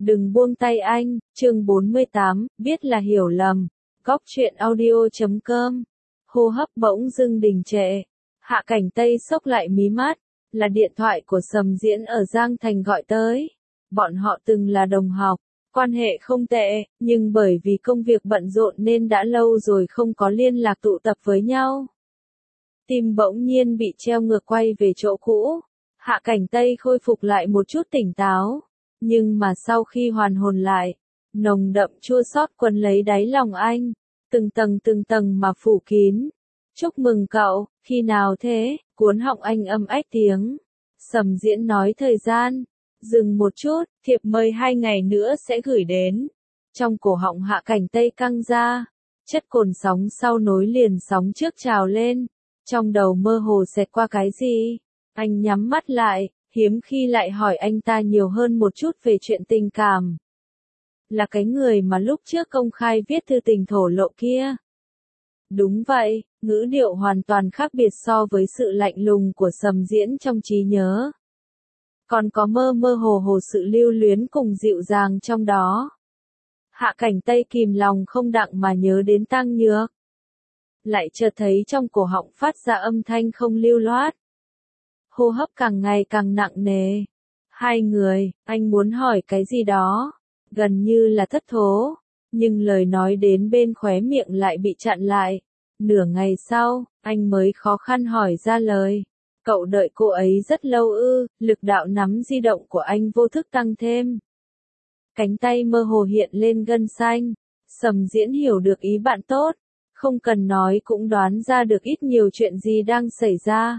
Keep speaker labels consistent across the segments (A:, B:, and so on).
A: Đừng buông tay anh, chương 48, biết là hiểu lầm. Góc truyện audio.com. Hô hấp bỗng dưng đình trệ. Hạ Cảnh Tây xốc lại mí mắt, là điện thoại của Sầm Diễn ở Giang Thành gọi tới. Bọn họ từng là đồng học, quan hệ không tệ, nhưng bởi vì công việc bận rộn nên đã lâu rồi không có liên lạc tụ tập với nhau. Tim bỗng nhiên bị treo ngược quay về chỗ cũ. Hạ Cảnh Tây khôi phục lại một chút tỉnh táo. Nhưng mà sau khi hoàn hồn lại, nồng đậm chua xót quấn lấy đáy lòng anh, từng tầng mà phủ kín. Chúc mừng cậu, khi nào thế? Cuốn họng anh âm ách tiếng. Sầm Diễn nói thời gian. Dừng một chút, thiệp mời 2 ngày nữa sẽ gửi đến. Trong cổ họng Hạ Cảnh Tây căng ra. Chất cồn sóng sau nối liền sóng trước trào lên. Trong đầu mơ hồ xẹt qua cái gì? Anh nhắm mắt lại, hiếm khi lại hỏi anh ta nhiều hơn một chút về chuyện tình cảm. Là cái người mà lúc trước công khai viết thư tình thổ lộ kia. Đúng vậy, ngữ điệu hoàn toàn khác biệt so với sự lạnh lùng của Sầm Diễn trong trí nhớ. Còn có mơ mơ hồ hồ sự lưu luyến cùng dịu dàng trong đó. Hạ Cảnh Tây kìm lòng không đặng mà nhớ đến Tăng Nhược. Lại chợt thấy trong cổ họng phát ra âm thanh không lưu loát. Hô hấp càng ngày càng nặng nề. Hai người, anh muốn hỏi cái gì đó, gần như là thất thố, nhưng lời nói đến bên khóe miệng lại bị chặn lại. Nửa ngày sau, anh mới khó khăn hỏi ra lời. Cậu đợi cô ấy rất lâu ư? Lực đạo nắm di động của anh vô thức tăng thêm. Cánh tay mơ hồ hiện lên gân xanh. Sầm Diễn hiểu được ý bạn tốt, không cần nói cũng đoán ra được ít nhiều chuyện gì đang xảy ra.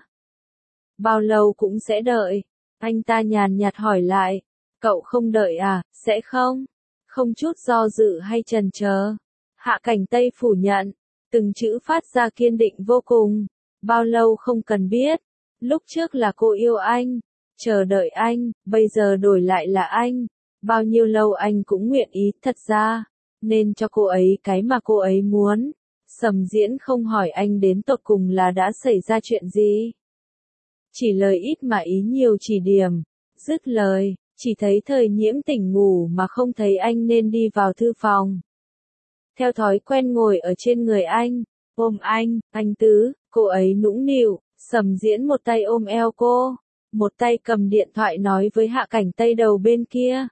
A: Bao lâu cũng sẽ đợi. Anh ta nhàn nhạt hỏi lại. Cậu không đợi à, sẽ không? Không chút do dự hay chần chờ. Hạ Cảnh Tây phủ nhận. Từng chữ phát ra kiên định vô cùng. Bao lâu không cần biết. Lúc trước là cô yêu anh. Chờ đợi anh, bây giờ đổi lại là anh. Bao nhiêu lâu anh cũng nguyện ý, thật ra. Nên cho cô ấy cái mà cô ấy muốn. Sầm Diễn không hỏi anh đến tột cùng là đã xảy ra chuyện gì. Chỉ lời ít mà ý nhiều chỉ điểm. Dứt lời, chỉ thấy Thời Nhiễm tỉnh ngủ mà không thấy anh nên đi vào thư phòng. Theo thói quen ngồi ở trên người anh, ôm anh Tứ, cô ấy nũng nịu, Sầm Diễn một tay ôm eo cô, một tay cầm điện thoại nói với Hạ Cảnh Tây đầu bên kia.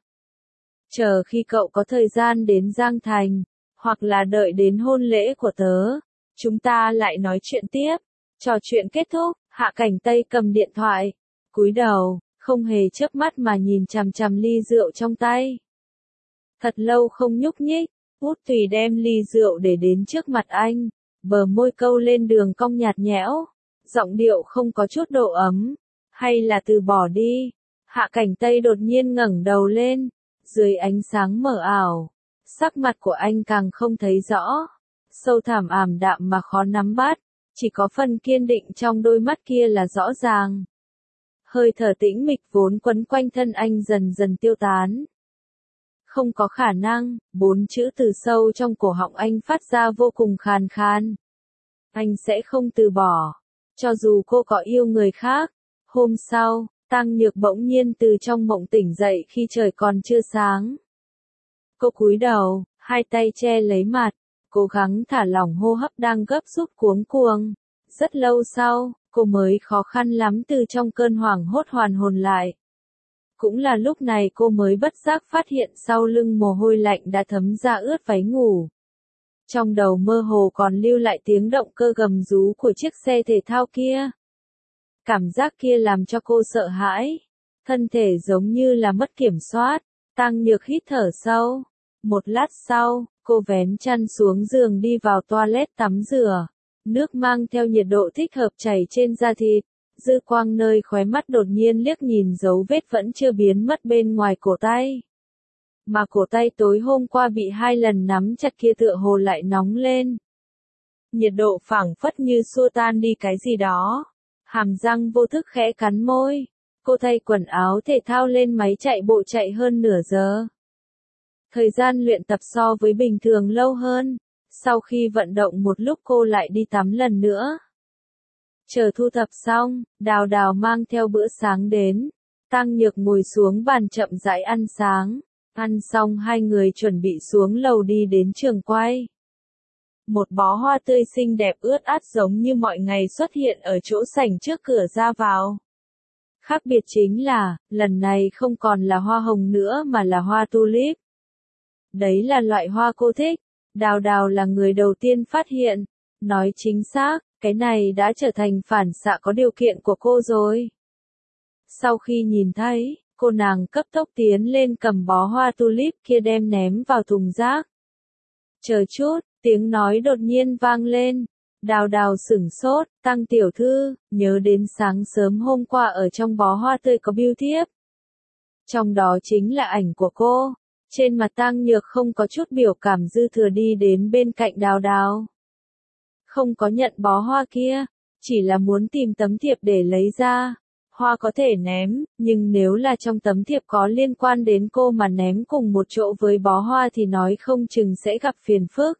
A: Chờ khi cậu có thời gian đến Giang Thành, hoặc là đợi đến hôn lễ của tớ, chúng ta lại nói chuyện tiếp. Trò chuyện kết thúc, Hạ Cảnh Tây cầm điện thoại, cúi đầu, không hề chớp mắt mà nhìn chằm chằm ly rượu trong tay. Thật lâu không nhúc nhích, Út Tùy đem ly rượu để đến trước mặt anh, bờ môi câu lên đường cong nhạt nhẽo, giọng điệu không có chút độ ấm, hay là từ bỏ đi. Hạ Cảnh Tây đột nhiên ngẩng đầu lên, dưới ánh sáng mờ ảo, sắc mặt của anh càng không thấy rõ, sâu thẳm ảm đạm mà khó nắm bắt. Chỉ có phần kiên định trong đôi mắt kia là rõ ràng. Hơi thở tĩnh mịch vốn quấn quanh thân anh dần dần tiêu tán. Không có khả năng, 4 chữ từ sâu trong cổ họng anh phát ra vô cùng khàn khan. Anh sẽ không từ bỏ, cho dù cô có yêu người khác. Hôm sau, Tăng Nhược bỗng nhiên từ trong mộng tỉnh dậy khi trời còn chưa sáng. Cô cúi đầu, hai tay che lấy mặt. Cố gắng thả lỏng hô hấp đang gấp rút cuống cuồng. Rất lâu sau, cô mới khó khăn lắm từ trong cơn hoảng hốt hoàn hồn lại. Cũng là lúc này cô mới bất giác phát hiện sau lưng mồ hôi lạnh đã thấm ra ướt váy ngủ. Trong đầu mơ hồ còn lưu lại tiếng động cơ gầm rú của chiếc xe thể thao kia. Cảm giác kia làm cho cô sợ hãi. Thân thể giống như là mất kiểm soát. Tăng Nhược hít thở sâu. Một lát sau, cô vén chăn xuống giường đi vào toilet tắm rửa. Nước mang theo nhiệt độ thích hợp chảy trên da thịt. Dư quang nơi khóe mắt đột nhiên liếc nhìn dấu vết vẫn chưa biến mất bên ngoài cổ tay. Mà cổ tay tối hôm qua bị 2 lần nắm chặt kia tựa hồ lại nóng lên. Nhiệt độ phảng phất như xua tan đi cái gì đó. Hàm răng vô thức khẽ cắn môi. Cô thay quần áo thể thao lên máy chạy bộ chạy hơn nửa giờ. Thời gian luyện tập so với bình thường lâu hơn. Sau khi vận động một lúc cô lại đi tắm lần nữa. Chờ thu thập xong, Đào Đào mang theo bữa sáng đến. Tăng Nhược ngồi xuống bàn chậm rãi ăn sáng. Ăn xong hai người chuẩn bị xuống lầu đi đến trường quay. Một bó hoa tươi xinh đẹp ướt át giống như mọi ngày xuất hiện ở chỗ sảnh trước cửa ra vào. Khác biệt chính là, lần này không còn là hoa hồng nữa mà là hoa tulip. Đấy là loại hoa cô thích. Đào Đào là người đầu tiên phát hiện. Nói chính xác, cái này đã trở thành phản xạ có điều kiện của cô rồi. Sau khi nhìn thấy, cô nàng cấp tốc tiến lên cầm bó hoa tulip kia đem ném vào thùng rác. Chờ chút, tiếng nói đột nhiên vang lên. Đào Đào sửng sốt, Tăng tiểu thư, nhớ đến sáng sớm hôm qua ở trong bó hoa tươi có bưu thiếp. Trong đó chính là ảnh của cô. Trên mặt Tăng Nhược không có chút biểu cảm dư thừa đi đến bên cạnh Đào Đào. Không có nhận bó hoa kia, chỉ là muốn tìm tấm thiệp để lấy ra. Hoa có thể ném, nhưng nếu là trong tấm thiệp có liên quan đến cô mà ném cùng một chỗ với bó hoa thì nói không chừng sẽ gặp phiền phức.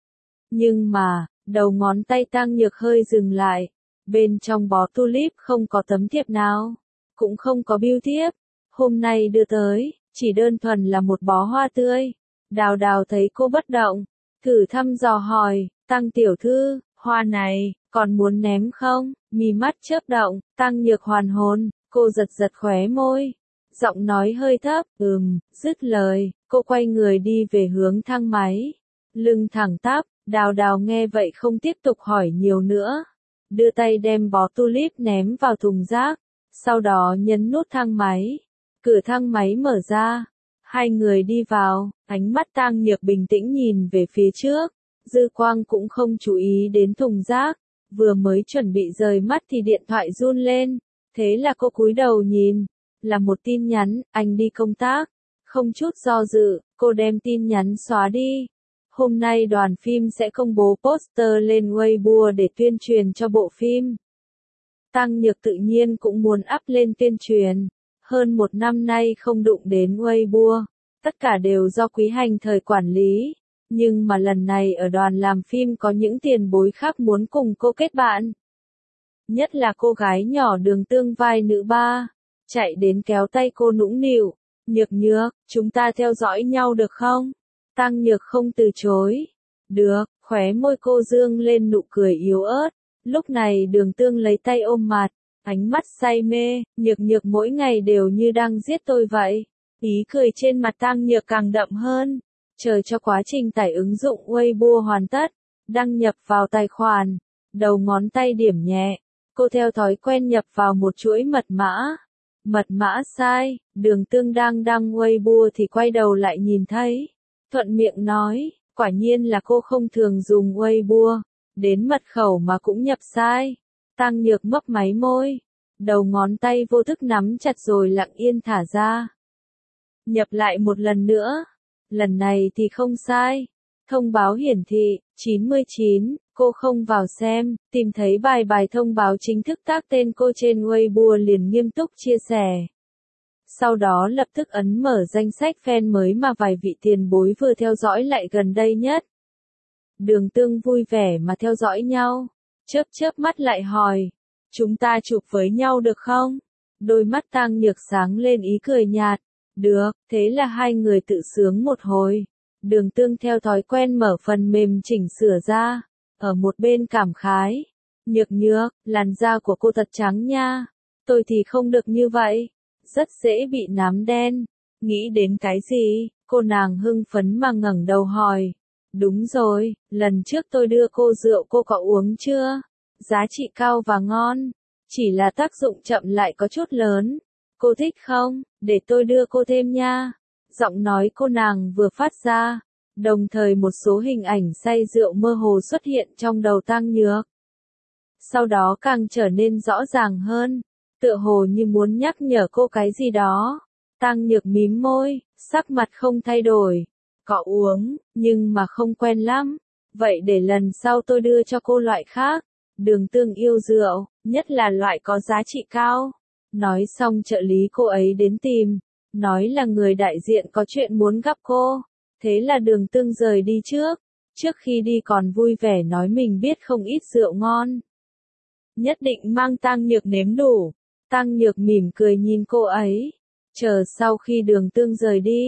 A: Nhưng mà, đầu ngón tay Tăng Nhược hơi dừng lại. Bên trong bó tulip không có tấm thiệp nào, cũng không có bưu thiếp. Hôm nay đưa tới, chỉ đơn thuần là một bó hoa tươi. Đào Đào thấy cô bất động, thử thăm dò hỏi, Tăng tiểu thư, hoa này, còn muốn ném không? Mí mắt chớp động, Tăng Nhược hoàn hồn, cô giật giật khóe môi. Giọng nói hơi thấp, dứt lời, cô quay người đi về hướng thang máy. Lưng thẳng tắp, Đào Đào nghe vậy không tiếp tục hỏi nhiều nữa. Đưa tay đem bó tulip ném vào thùng rác, sau đó nhấn nút thang máy. Cửa thang máy mở ra, hai người đi vào, ánh mắt Tăng Nhược bình tĩnh nhìn về phía trước, dư quang cũng không chú ý đến thùng rác, vừa mới chuẩn bị rời mắt thì điện thoại run lên, thế là cô cúi đầu nhìn, là một tin nhắn, anh đi công tác, không chút do dự, cô đem tin nhắn xóa đi. Hôm nay đoàn phim sẽ công bố poster lên Weibo để tuyên truyền cho bộ phim. Tăng Nhược tự nhiên cũng muốn up lên tuyên truyền. Hơn một năm nay không đụng đến Weibo, tất cả đều do Quý Hành thời quản lý. Nhưng mà lần này ở đoàn làm phim có những tiền bối khác muốn cùng cô kết bạn. Nhất là cô gái nhỏ Đường Tương vai nữ ba, chạy đến kéo tay cô nũng nịu. Nhược Nhược, chúng ta theo dõi nhau được không? Tăng Nhược không từ chối. Được, khóe môi cô dương lên nụ cười yếu ớt. Lúc này Đường Tương lấy tay ôm mặt, ánh mắt say mê, Nhược Nhược mỗi ngày đều như đang giết tôi vậy. Ý cười trên mặt Tăng Nhược càng đậm hơn. Chờ cho quá trình tải ứng dụng Weibo hoàn tất, đăng nhập vào tài khoản, đầu ngón tay điểm nhẹ, cô theo thói quen nhập vào một chuỗi mật mã. Mật mã sai, Đường Tương đang đăng Weibo thì quay đầu lại nhìn thấy. Thuận miệng nói, quả nhiên là cô không thường dùng Weibo, đến mật khẩu mà cũng nhập sai. Tăng Nhược mấp máy môi, đầu ngón tay vô thức nắm chặt rồi lặng yên thả ra. Nhập lại một lần nữa, lần này thì không sai. Thông báo hiển thị, 99, cô không vào xem, tìm thấy bài thông báo chính thức tác tên cô trên Weibo liền nghiêm túc chia sẻ. Sau đó lập tức ấn mở danh sách fan mới mà vài vị tiền bối vừa theo dõi lại gần đây nhất. Đường Tương vui vẻ mà theo dõi nhau, chớp mắt lại hỏi, chúng ta chụp với nhau được không? Đôi mắt Tăng Nhược sáng lên ý cười nhạt, được, thế là hai người tự sướng một hồi. Đường Tương theo thói quen mở phần mềm chỉnh sửa ra, ở một bên cảm khái, Nhược Nhược, làn da của cô thật trắng nha, tôi thì không được như vậy, rất dễ bị nám đen. Nghĩ đến cái gì, cô nàng hưng phấn mà ngẩng đầu hỏi. Đúng rồi, lần trước tôi đưa cô rượu cô có uống chưa? Giá trị cao và ngon, chỉ là tác dụng chậm lại có chút lớn. Cô thích không? Để tôi đưa cô thêm nha. Giọng nói cô nàng vừa phát ra, đồng thời một số hình ảnh say rượu mơ hồ xuất hiện trong đầu Tăng Nhược. Sau đó càng trở nên rõ ràng hơn, tựa hồ như muốn nhắc nhở cô cái gì đó. Tăng Nhược mím môi, sắc mặt không thay đổi. Có uống, nhưng mà không quen lắm. Vậy để lần sau tôi đưa cho cô loại khác. Đường Tương yêu rượu, nhất là loại có giá trị cao. Nói xong trợ lý cô ấy đến tìm, nói là người đại diện có chuyện muốn gặp cô. Thế là Đường Tương rời đi trước. Trước khi đi còn vui vẻ nói mình biết không ít rượu ngon. Nhất định mang Tăng Nhược nếm đủ. Tăng Nhược mỉm cười nhìn cô ấy. Chờ sau khi Đường Tương rời đi,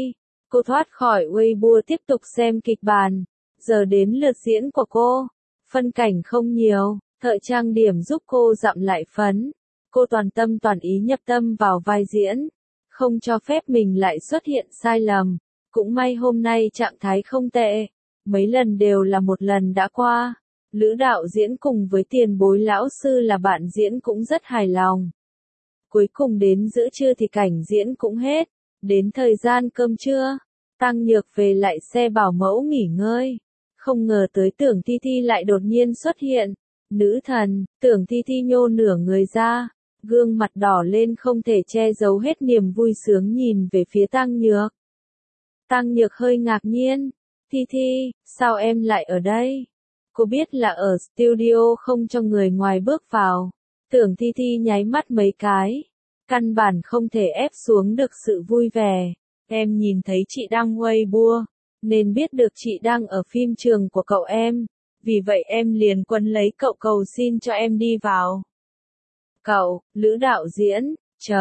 A: Cô thoát khỏi Weibo tiếp tục xem kịch bản. Giờ đến lượt diễn của cô. Phân cảnh không nhiều, thợ trang điểm giúp cô dặm lại phấn. Cô toàn tâm toàn ý nhập tâm vào vai diễn. Không cho phép mình lại xuất hiện sai lầm. Cũng may hôm nay trạng thái không tệ. Mấy lần đều là một lần đã qua. Lữ đạo diễn cùng với tiền bối lão sư là bạn diễn cũng rất hài lòng. Cuối cùng đến giữa trưa thì cảnh diễn cũng hết. Đến thời gian cơm trưa, Tăng Nhược về lại xe bảo mẫu nghỉ ngơi. Không ngờ tới Tưởng Thi Thi lại đột nhiên xuất hiện. Nữ thần, Tưởng Thi Thi nhô nửa người ra. Gương mặt đỏ lên không thể che giấu hết niềm vui sướng nhìn về phía Tăng Nhược. Tăng Nhược hơi ngạc nhiên. Thi Thi, sao em lại ở đây? Cô biết là ở studio không cho người ngoài bước vào. Tưởng Thi Thi nháy mắt mấy cái. Căn bản không thể ép xuống được sự vui vẻ. Em nhìn thấy chị đăng Weibo, nên biết được chị đang ở phim trường của cậu em. Vì vậy em liền quấn lấy cậu cầu xin cho em đi vào. Cậu, Lữ đạo diễn,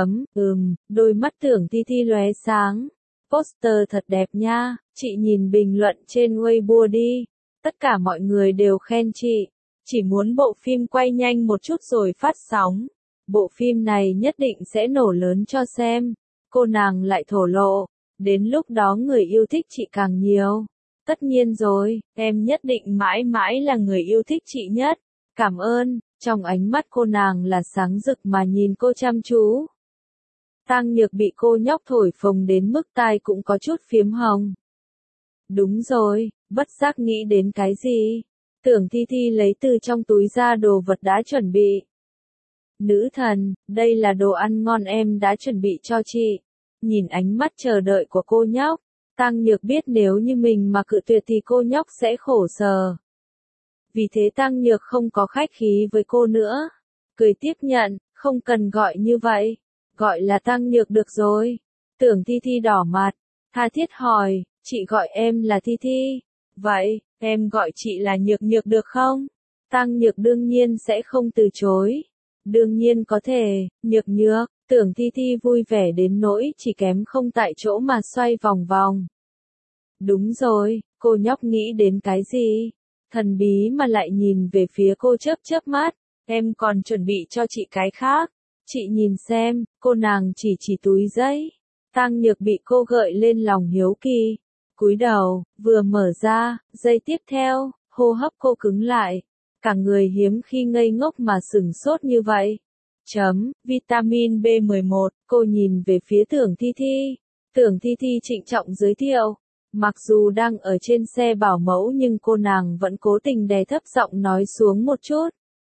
A: đôi mắt Tưởng Thi Thi lóe sáng. Poster thật đẹp nha, chị nhìn bình luận trên Weibo đi. Tất cả mọi người đều khen chị. Chỉ muốn bộ phim quay nhanh một chút rồi phát sóng. Bộ phim này nhất định sẽ nổ lớn cho xem. Cô nàng lại thổ lộ. Đến lúc đó người yêu thích chị càng nhiều. Tất nhiên rồi, em nhất định mãi mãi là người yêu thích chị nhất. Cảm ơn, trong ánh mắt cô nàng là sáng rực mà nhìn cô chăm chú. Tăng Nhược bị cô nhóc thổi phồng đến mức tai cũng có chút phiếm hồng. Đúng rồi, bất giác nghĩ đến cái gì? Tưởng Thi Thi lấy từ trong túi ra đồ vật đã chuẩn bị. Nữ thần, đây là đồ ăn ngon em đã chuẩn bị cho chị. Nhìn ánh mắt chờ đợi của cô nhóc, Tăng Nhược biết nếu như mình mà cự tuyệt thì cô nhóc sẽ khổ sở. Vì thế Tăng Nhược không có khách khí với cô nữa. Cười tiếp nhận, không cần gọi như vậy. Gọi là Tăng Nhược được rồi. Tưởng Thi Thi đỏ mặt, tha thiết hỏi, chị gọi em là Thi Thi. Vậy, em gọi chị là Nhược Nhược được không? Tăng Nhược đương nhiên sẽ không từ chối. Đương nhiên có thể, Nhược Nhược. Tưởng Thi Thi vui vẻ đến nỗi chỉ kém không tại chỗ mà xoay vòng vòng. Đúng rồi, cô nhóc nghĩ đến cái gì? Thần bí mà lại nhìn về phía cô chớp chớp mắt. Em còn chuẩn bị cho chị cái khác. Chị nhìn xem, cô nàng chỉ túi giấy. Tăng Nhược bị cô gợi lên lòng hiếu kỳ. Cúi đầu, vừa mở ra, giây tiếp theo, hô hấp cô cứng lại. Cả người hiếm khi ngây ngốc mà sửng sốt như vậy. Vitamin B11, cô nhìn về phía Tưởng Thi Thi. Tưởng Thi Thi trịnh trọng giới thiệu. Mặc dù đang ở trên xe bảo mẫu nhưng cô nàng vẫn cố tình đè thấp giọng nói xuống một chút.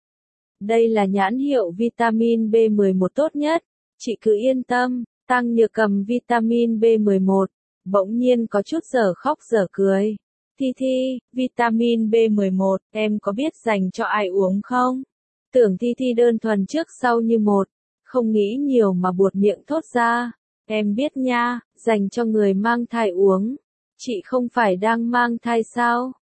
A: Đây là nhãn hiệu vitamin B11 tốt nhất. Chị cứ yên tâm. Tăng Nhược cầm vitamin B11. Bỗng nhiên có chút dở khóc dở cười. Thi Thi, vitamin B11, em có biết dành cho ai uống không? Tưởng Thi Thi đơn thuần trước sau như một, không nghĩ nhiều mà buột miệng thốt ra. Em biết nha, dành cho người mang thai uống. Chị không phải đang mang thai sao?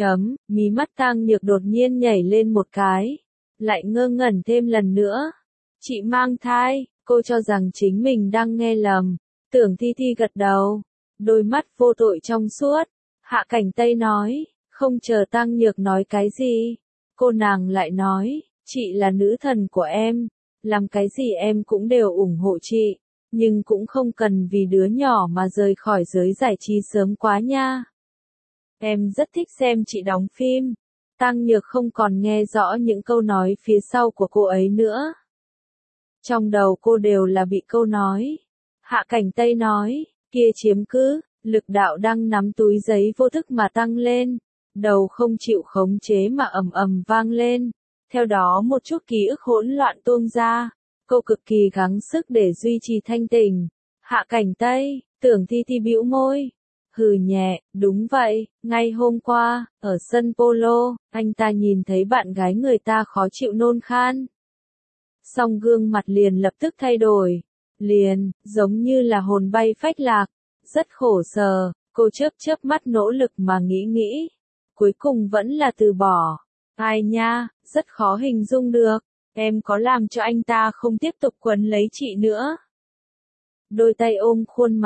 A: Mí mắt Tăng Nhược đột nhiên nhảy lên một cái. Lại ngơ ngẩn thêm lần nữa. Chị mang thai, cô cho rằng chính mình đang nghe lầm. Tưởng Thi Thi gật đầu. Đôi mắt vô tội trong suốt. Hạ Cảnh Tây nói, không chờ Tăng Nhược nói cái gì. Cô nàng lại nói, chị là nữ thần của em. Làm cái gì em cũng đều ủng hộ chị. Nhưng cũng không cần vì đứa nhỏ mà rời khỏi giới giải trí sớm quá nha. Em rất thích xem chị đóng phim. Tăng Nhược không còn nghe rõ những câu nói phía sau của cô ấy nữa. Trong đầu cô đều là bị câu nói. Hạ Cảnh Tây nói, kia chiếm cứ, lực đạo đang nắm túi giấy vô thức mà tăng lên. Đầu không chịu khống chế mà ầm ầm vang lên. Theo đó một chút ký ức hỗn loạn tuôn ra. Cô cực kỳ gắng sức để duy trì thanh tỉnh. Hạ Cảnh Tây, Tưởng Thi Thi bĩu môi. Hừ nhẹ, đúng vậy, ngay hôm qua, ở sân polo, anh ta nhìn thấy bạn gái người ta khó chịu nôn khan. Song gương mặt liền lập tức thay đổi. Liền, giống như là hồn bay phách lạc. Rất khổ sở, cô chớp chớp mắt nỗ lực mà nghĩ. Cuối cùng vẫn là từ bỏ. Ai nha, rất khó hình dung được. Em có làm cho anh ta không tiếp tục quấn lấy chị nữa. Đôi tay ôm khuôn mặt,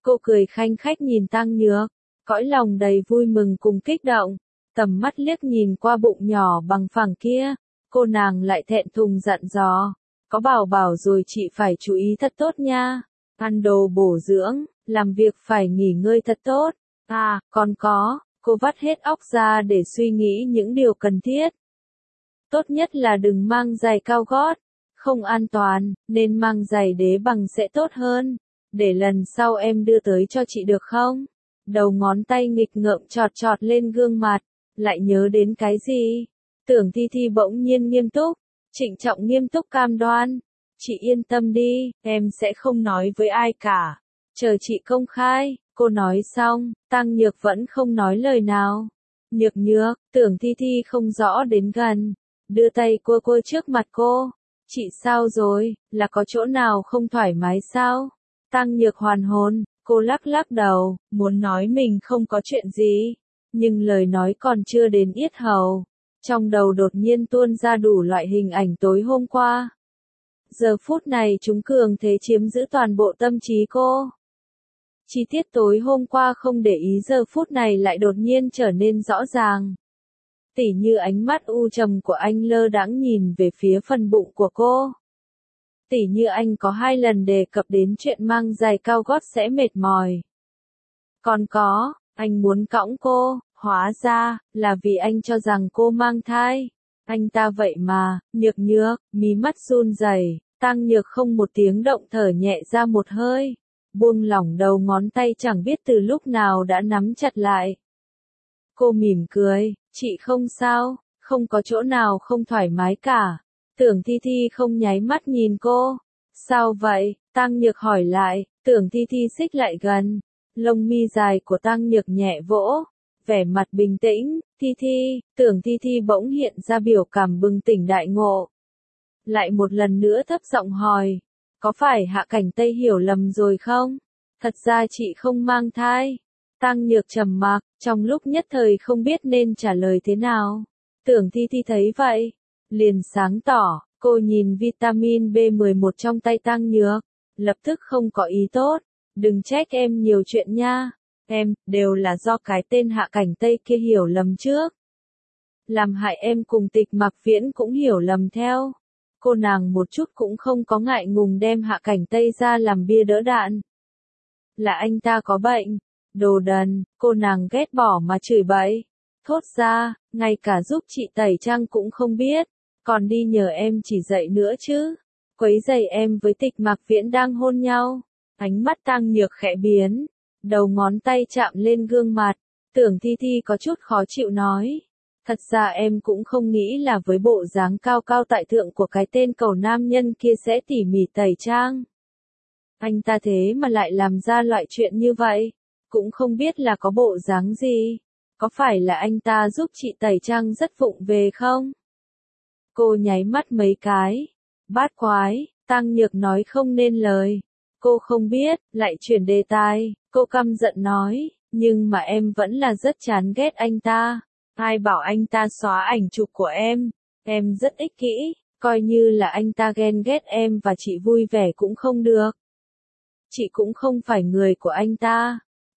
A: Cô cười khanh khách nhìn Tăng Nhược, cõi lòng đầy vui mừng cùng kích động, tầm mắt liếc nhìn qua bụng nhỏ bằng phẳng kia, cô nàng lại thẹn thùng dặn dò, có bảo bảo rồi chị phải chú ý thật tốt nha, ăn đồ bổ dưỡng, làm việc phải nghỉ ngơi thật tốt, còn có, cô vắt hết óc ra để suy nghĩ những điều cần thiết. Tốt nhất là đừng mang giày cao gót, không an toàn, nên mang giày đế bằng sẽ tốt hơn, để lần sau em đưa tới cho chị được không? Đầu ngón tay nghịch ngợm chọt chọt lên gương mặt, lại nhớ đến cái gì? Tưởng Thi Thi bỗng nhiên nghiêm túc, trịnh trọng nghiêm túc cam đoan. Chị yên tâm đi, em sẽ không nói với ai cả. Chờ chị công khai, cô nói xong, Tăng Nhược vẫn không nói lời nào. Nhược nhược, Tưởng Thi Thi không rõ đến gần, đưa tay cua cua trước mặt cô. Chị sao rồi, là có chỗ nào không thoải mái sao? Tăng Nhược hoàn hồn, cô lắc lắc đầu, muốn nói mình không có chuyện gì, nhưng lời nói còn chưa đến yết hầu. Trong đầu đột nhiên tuôn ra đủ loại hình ảnh tối hôm qua. Giờ phút này chúng cường thế chiếm giữ toàn bộ tâm trí cô. Chi tiết tối hôm qua không để ý giờ phút này lại đột nhiên trở nên rõ ràng. Tỉ như ánh mắt u trầm của anh lơ đãng nhìn về phía phần bụng của cô. Tỉ như anh có 2 lần đề cập đến chuyện mang giày cao gót sẽ mệt mỏi. Còn có, anh muốn cõng cô, hóa ra, là vì anh cho rằng cô mang thai. Anh ta vậy mà, nhược nhược, mí mắt run rẩy, Tăng Nhược không một tiếng động thở nhẹ ra một hơi. Buông lỏng đầu ngón tay chẳng biết từ lúc nào đã nắm chặt lại. Cô mỉm cười, chị không sao, không có chỗ nào không thoải mái cả. Tưởng Thi Thi không nháy mắt nhìn cô. Sao vậy? Tăng Nhược hỏi lại, Tưởng Thi Thi xích lại gần. Lông mi dài của Tăng Nhược nhẹ vỗ. Vẻ mặt bình tĩnh, Thi Thi, Tưởng Thi Thi bỗng hiện ra biểu cảm bừng tỉnh đại ngộ. Lại một lần nữa thấp giọng hỏi, có phải Hạ Cảnh Tây hiểu lầm rồi không? Thật ra chị không mang thai. Tăng Nhược trầm mặc, trong lúc nhất thời không biết nên trả lời thế nào. Tưởng Thi Thi thấy vậy, liền sáng tỏ, cô nhìn vitamin B11 trong tay Tăng Nhược, lập tức không có ý tốt, đừng trách em nhiều chuyện nha, em, đều là do cái tên Hạ Cảnh Tây kia hiểu lầm trước. Làm hại em cùng Tịch Mặc Viễn cũng hiểu lầm theo. Cô nàng một chút cũng không có ngại ngùng đem Hạ Cảnh Tây ra làm bia đỡ đạn. Là anh ta có bệnh, đồ đần, cô nàng ghét bỏ mà chửi bậy. Thốt ra, ngay cả giúp chị tẩy trang cũng không biết, còn đi nhờ em chỉ dạy nữa chứ. Quấy giày em với Tịch Mặc Viễn đang hôn nhau. Ánh mắt Tăng Nhược khẽ biến, đầu ngón tay chạm lên gương mặt. Tưởng Thi Thi có chút khó chịu nói. Thật ra em cũng không nghĩ là với bộ dáng cao cao tại thượng của cái tên cầu nam nhân kia sẽ tỉ mỉ tẩy trang. Anh ta thế mà lại làm ra loại chuyện như vậy, cũng không biết là có bộ dáng gì. Có phải là anh ta giúp chị tẩy trang rất vụng về không? Cô nháy mắt mấy cái. Bát quái, Tăng Nhược nói không nên lời. Cô không biết, lại chuyển đề tài, cô căm giận nói, nhưng mà em vẫn là rất chán ghét anh ta. Ai bảo anh ta xóa ảnh chụp của em rất ích kỷ, coi như là anh ta ghen ghét em và chị vui vẻ cũng không được. Chị cũng không phải người của anh ta.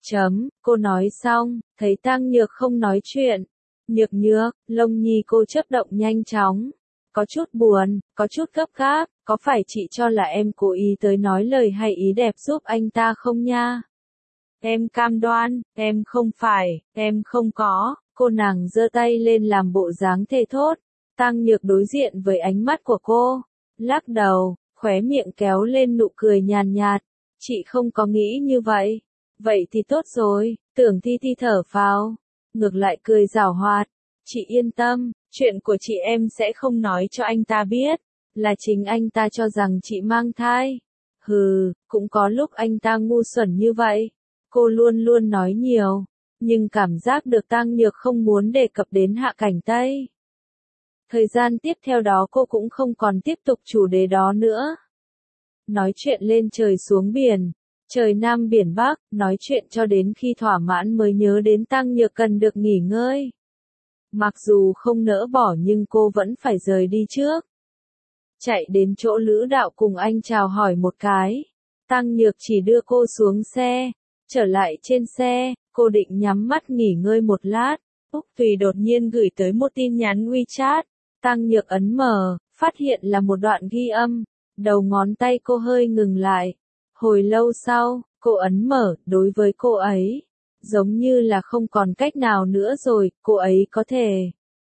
A: Cô nói xong, thấy Tăng Nhược không nói chuyện. Nhược nhược, lông mi cô chớp động nhanh chóng. Có chút buồn, có chút gấp gáp, có phải chị cho là em cố ý tới nói lời hay ý đẹp giúp anh ta không nha? Em cam đoan, em không phải, em không có. Cô nàng giơ tay lên làm bộ dáng thề thốt. Tăng Nhược đối diện với ánh mắt của cô, lắc đầu, khóe miệng kéo lên nụ cười nhàn nhạt. Chị không có nghĩ như vậy. Vậy thì tốt rồi, Tưởng Thi Thi thở phào, ngược lại cười giảo hoạt. Chị yên tâm, chuyện của chị em sẽ không nói cho anh ta biết, là chính anh ta cho rằng chị mang thai. Hừ, cũng có lúc anh ta ngu xuẩn như vậy. Cô luôn luôn nói nhiều, nhưng cảm giác được Tăng Nhược không muốn đề cập đến Hạ Cảnh Tây. Thời gian tiếp theo đó cô cũng không còn tiếp tục chủ đề đó nữa. Nói chuyện lên trời xuống biển, trời Nam biển Bắc, nói chuyện cho đến khi thỏa mãn mới nhớ đến Tăng Nhược cần được nghỉ ngơi. Mặc dù không nỡ bỏ nhưng cô vẫn phải rời đi trước. Chạy đến chỗ Lữ Đạo cùng anh chào hỏi một cái. Tăng Nhược chỉ đưa cô xuống xe, Trở lại trên xe, cô định nhắm mắt nghỉ ngơi một lát. Úc Tùy đột nhiên gửi tới một tin nhắn WeChat. Tăng Nhược ấn mở, phát hiện là một đoạn ghi âm. Đầu ngón tay cô hơi ngừng lại. Hồi lâu sau, cô ấn mở, đối với cô ấy. Giống như là không còn cách nào nữa rồi, cô ấy có thể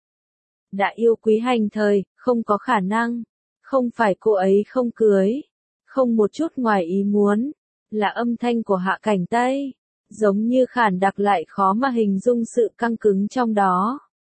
A: đã yêu Quý Hành Thời, không có khả năng. Không phải cô ấy không cưới. Không một chút ngoài ý muốn. Là âm thanh của Hạ Cảnh Tây. Giống như khản đặc lại khó mà hình dung sự căng cứng trong đó.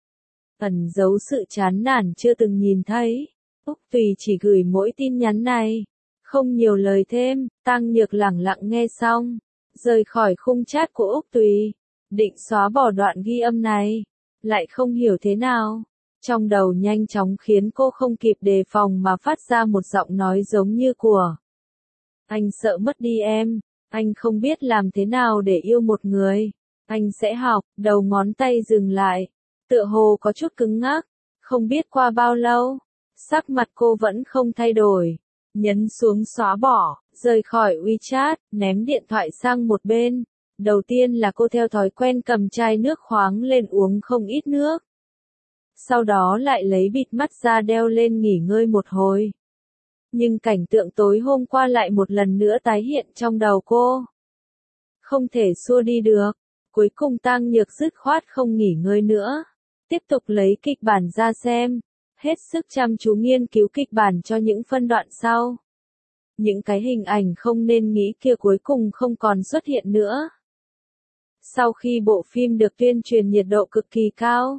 A: Ẩn giấu sự chán nản chưa từng nhìn thấy. Úc Tùy chỉ gửi mỗi tin nhắn này. Không nhiều lời thêm, Tăng Nhược lẳng lặng nghe xong. Rời khỏi khung chat của Úc Tùy. Định xóa bỏ đoạn ghi âm này. Lại không hiểu thế nào. Trong đầu nhanh chóng khiến cô không kịp đề phòng mà phát ra một giọng nói giống như của. Anh sợ mất đi em. Anh không biết làm thế nào để yêu một người. Anh sẽ học. Đầu ngón tay dừng lại. Tựa hồ có chút cứng ngắc. Không biết qua bao lâu. Sắc mặt cô vẫn không thay đổi. Nhấn xuống xóa bỏ. Rời khỏi WeChat. Ném điện thoại sang một bên. Đầu tiên là cô theo thói quen cầm chai nước khoáng lên uống không ít nước. Sau đó lại lấy bịt mắt ra đeo lên nghỉ ngơi một hồi. Nhưng cảnh tượng tối hôm qua lại một lần nữa tái hiện trong đầu cô. Không thể xua đi được. Cuối cùng Tăng Nhược dứt khoát không nghỉ ngơi nữa. Tiếp tục lấy kịch bản ra xem. Hết sức chăm chú nghiên cứu kịch bản cho những phân đoạn sau. Những cái hình ảnh không nên nghĩ kia cuối cùng không còn xuất hiện nữa. Sau khi bộ phim được tuyên truyền nhiệt độ cực kỳ cao.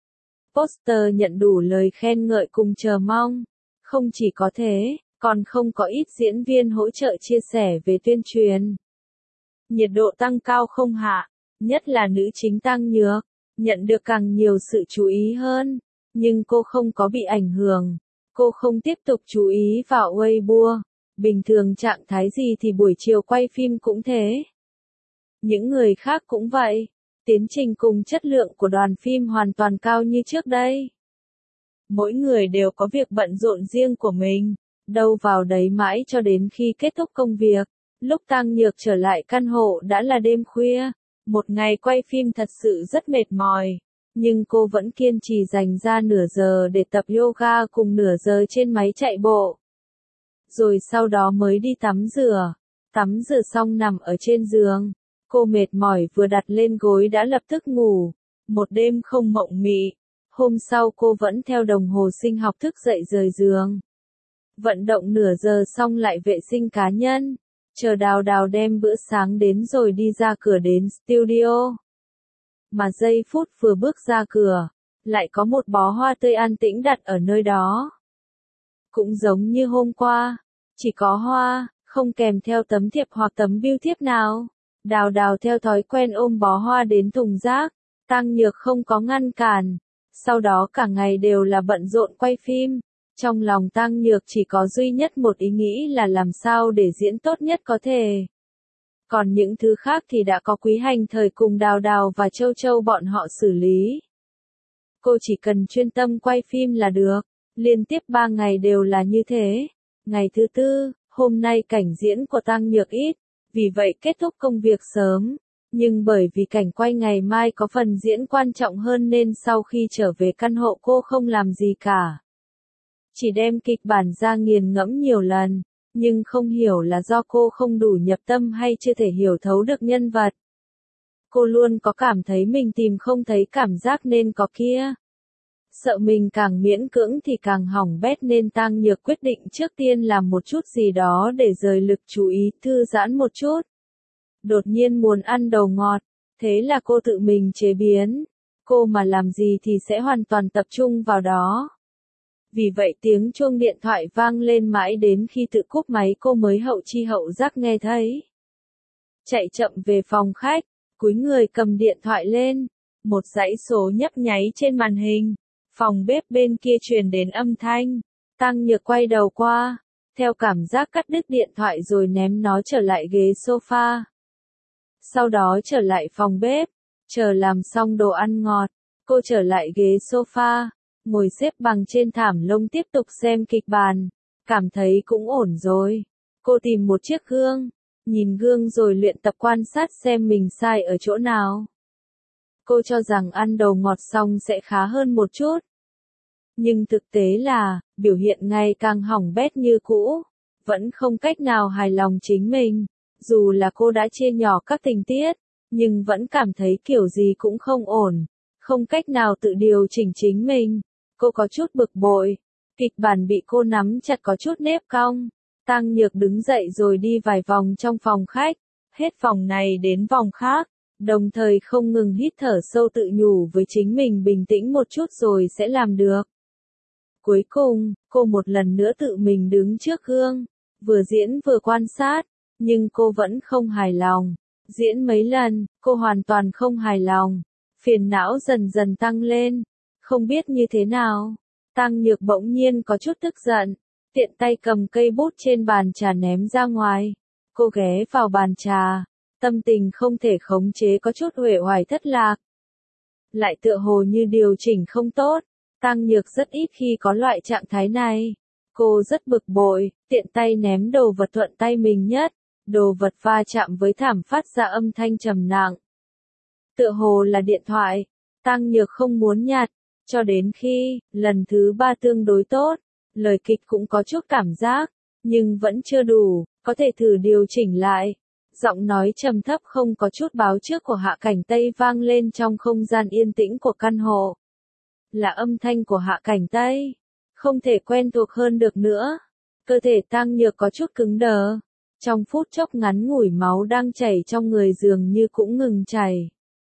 A: Poster nhận đủ lời khen ngợi cùng chờ mong. Không chỉ có thế, còn không có ít diễn viên hỗ trợ chia sẻ về tuyên truyền. Nhiệt độ tăng cao không hạ, nhất là nữ chính Tăng Nhược, nhận được càng nhiều sự chú ý hơn. Nhưng cô không có bị ảnh hưởng. Cô không tiếp tục chú ý vào Weibo. Bình thường trạng thái gì thì buổi chiều quay phim cũng thế. Những người khác cũng vậy. Tiến trình cùng chất lượng của đoàn phim hoàn toàn cao như trước đây. Mỗi người đều có việc bận rộn riêng của mình, đâu vào đấy mãi cho đến khi kết thúc công việc. Lúc Tăng Nhược trở lại căn hộ đã là đêm khuya, một ngày quay phim thật sự rất mệt mỏi, nhưng cô vẫn kiên trì dành ra nửa giờ để tập yoga cùng nửa giờ trên máy chạy bộ. Rồi sau đó mới đi tắm rửa xong nằm ở trên giường. Cô mệt mỏi vừa đặt lên gối đã lập tức ngủ, một đêm không mộng mị. Hôm sau cô vẫn theo đồng hồ sinh học thức dậy rời giường. Vận động nửa giờ xong lại vệ sinh cá nhân, chờ Đào Đào đem bữa sáng đến rồi đi ra cửa đến studio. Mà giây phút vừa bước ra cửa, lại có một bó hoa tươi an tĩnh đặt ở nơi đó. Cũng giống như hôm qua, chỉ có hoa, không kèm theo tấm thiệp hoặc tấm bưu thiếp nào. Đào Đào theo thói quen ôm bó hoa đến thùng rác, Tăng Nhược không có ngăn cản. Sau đó cả ngày đều là bận rộn quay phim. Trong lòng Tăng Nhược chỉ có duy nhất một ý nghĩ là làm sao để diễn tốt nhất có thể. Còn những thứ khác thì đã có Quý Hành Thời cùng Đào Đào và Châu Châu bọn họ xử lý. Cô chỉ cần chuyên tâm quay phim là được. Liên tiếp 3 ngày đều là như thế. Ngày thứ tư, hôm nay cảnh diễn của Tăng Nhược ít, vì vậy kết thúc công việc sớm. Nhưng bởi vì cảnh quay ngày mai có phần diễn quan trọng hơn nên sau khi trở về căn hộ cô không làm gì cả. Chỉ đem kịch bản ra nghiền ngẫm nhiều lần, nhưng không hiểu là do cô không đủ nhập tâm hay chưa thể hiểu thấu được nhân vật. Cô luôn có cảm thấy mình tìm không thấy cảm giác nên có kia. Sợ mình càng miễn cưỡng thì càng hỏng bét nên Tăng Nhược quyết định trước tiên làm một chút gì đó để rời lực chú ý, thư giãn một chút. Đột nhiên muốn ăn đồ ngọt, thế là cô tự mình chế biến. Cô mà làm gì thì sẽ hoàn toàn tập trung vào đó. Vì vậy tiếng chuông điện thoại vang lên mãi đến khi tự cúp máy cô mới hậu chi hậu giác nghe thấy. Chạy chậm về phòng khách, cúi người cầm điện thoại lên. Một dãy số nhấp nháy trên màn hình. Phòng bếp bên kia truyền đến âm thanh. Tăng Nhược quay đầu qua, theo cảm giác cắt đứt điện thoại rồi ném nó trở lại ghế sofa. Sau đó trở lại phòng bếp, chờ làm xong đồ ăn ngọt, cô trở lại ghế sofa, ngồi xếp bằng trên thảm lông tiếp tục xem kịch bản, cảm thấy cũng ổn rồi. Cô tìm một chiếc gương, nhìn gương rồi luyện tập quan sát xem mình sai ở chỗ nào. Cô cho rằng ăn đầu ngọt xong sẽ khá hơn một chút. Nhưng thực tế là, biểu hiện ngày càng hỏng bét như cũ, vẫn không cách nào hài lòng chính mình. Dù là cô đã chia nhỏ các tình tiết, nhưng vẫn cảm thấy kiểu gì cũng không ổn, không cách nào tự điều chỉnh chính mình. Cô có chút bực bội, kịch bản bị cô nắm chặt có chút nếp cong. Tăng Nhược đứng dậy rồi đi vài vòng trong phòng khách, hết phòng này đến vòng khác, đồng thời không ngừng hít thở sâu tự nhủ với chính mình bình tĩnh một chút rồi sẽ làm được. Cuối cùng, cô một lần nữa tự mình đứng trước gương, vừa diễn vừa quan sát, nhưng cô vẫn không hài lòng. Diễn mấy lần, cô hoàn toàn không hài lòng, phiền não dần dần tăng lên, không biết như thế nào. Tăng Nhược bỗng nhiên có chút tức giận, tiện tay cầm cây bút trên bàn trà ném ra ngoài. Cô ghé vào bàn trà, tâm tình không thể khống chế có chút uể oải thất lạc. Lại tựa hồ như điều chỉnh không tốt, Tăng Nhược rất ít khi có loại trạng thái này. Cô rất bực bội, tiện tay ném đồ vật thuận tay mình nhất, đồ vật va chạm với thảm phát ra âm thanh trầm nặng. Tựa hồ là điện thoại, Tăng Nhược không muốn nhặt, cho đến khi, lần thứ 3 tương đối tốt, lời kịch cũng có chút cảm giác, nhưng vẫn chưa đủ, có thể thử điều chỉnh lại. Giọng nói trầm thấp không có chút báo trước của Hạ Cảnh Tây vang lên trong không gian yên tĩnh của căn hộ. Là âm thanh của Hạ Cảnh Tây, không thể quen thuộc hơn được nữa. Cơ thể Tăng Nhược có chút cứng đờ, trong phút chốc ngắn ngủi máu đang chảy trong người dường như cũng ngừng chảy.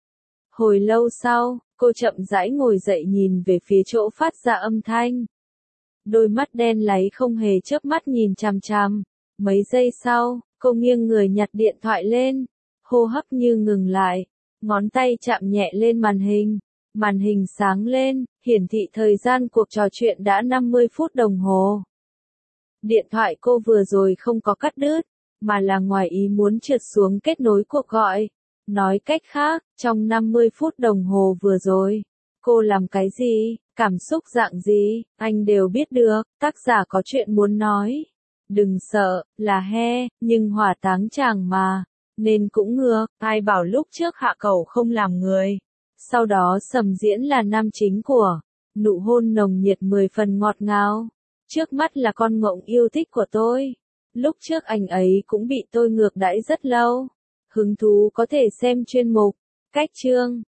A: Hồi lâu sau, cô chậm rãi ngồi dậy nhìn về phía chỗ phát ra âm thanh. Đôi mắt đen láy không hề chớp mắt nhìn chằm chằm. Mấy giây sau, cô nghiêng người nhặt điện thoại lên, hô hấp như ngừng lại, ngón tay chạm nhẹ lên màn hình sáng lên, hiển thị thời gian cuộc trò chuyện đã 50 phút đồng hồ. Điện thoại cô vừa rồi không có cắt đứt, mà là ngoài ý muốn trượt xuống kết nối cuộc gọi. Nói cách khác, trong 50 phút đồng hồ vừa rồi, cô làm cái gì, cảm xúc dạng gì, anh đều biết được, tác giả có chuyện muốn nói. Đừng sợ, là he, nhưng hỏa táng chàng mà, nên cũng ngược, ai bảo lúc trước Hạ Cẩu không làm người. Sau đó Sầm Diễn là nam chính của, nụ hôn nồng nhiệt 10 phần ngọt ngào. Trước mắt là con ngỗng yêu thích của tôi. Lúc trước anh ấy cũng bị tôi ngược đãi rất lâu. Hứng thú có thể xem chuyên mục, cách chương.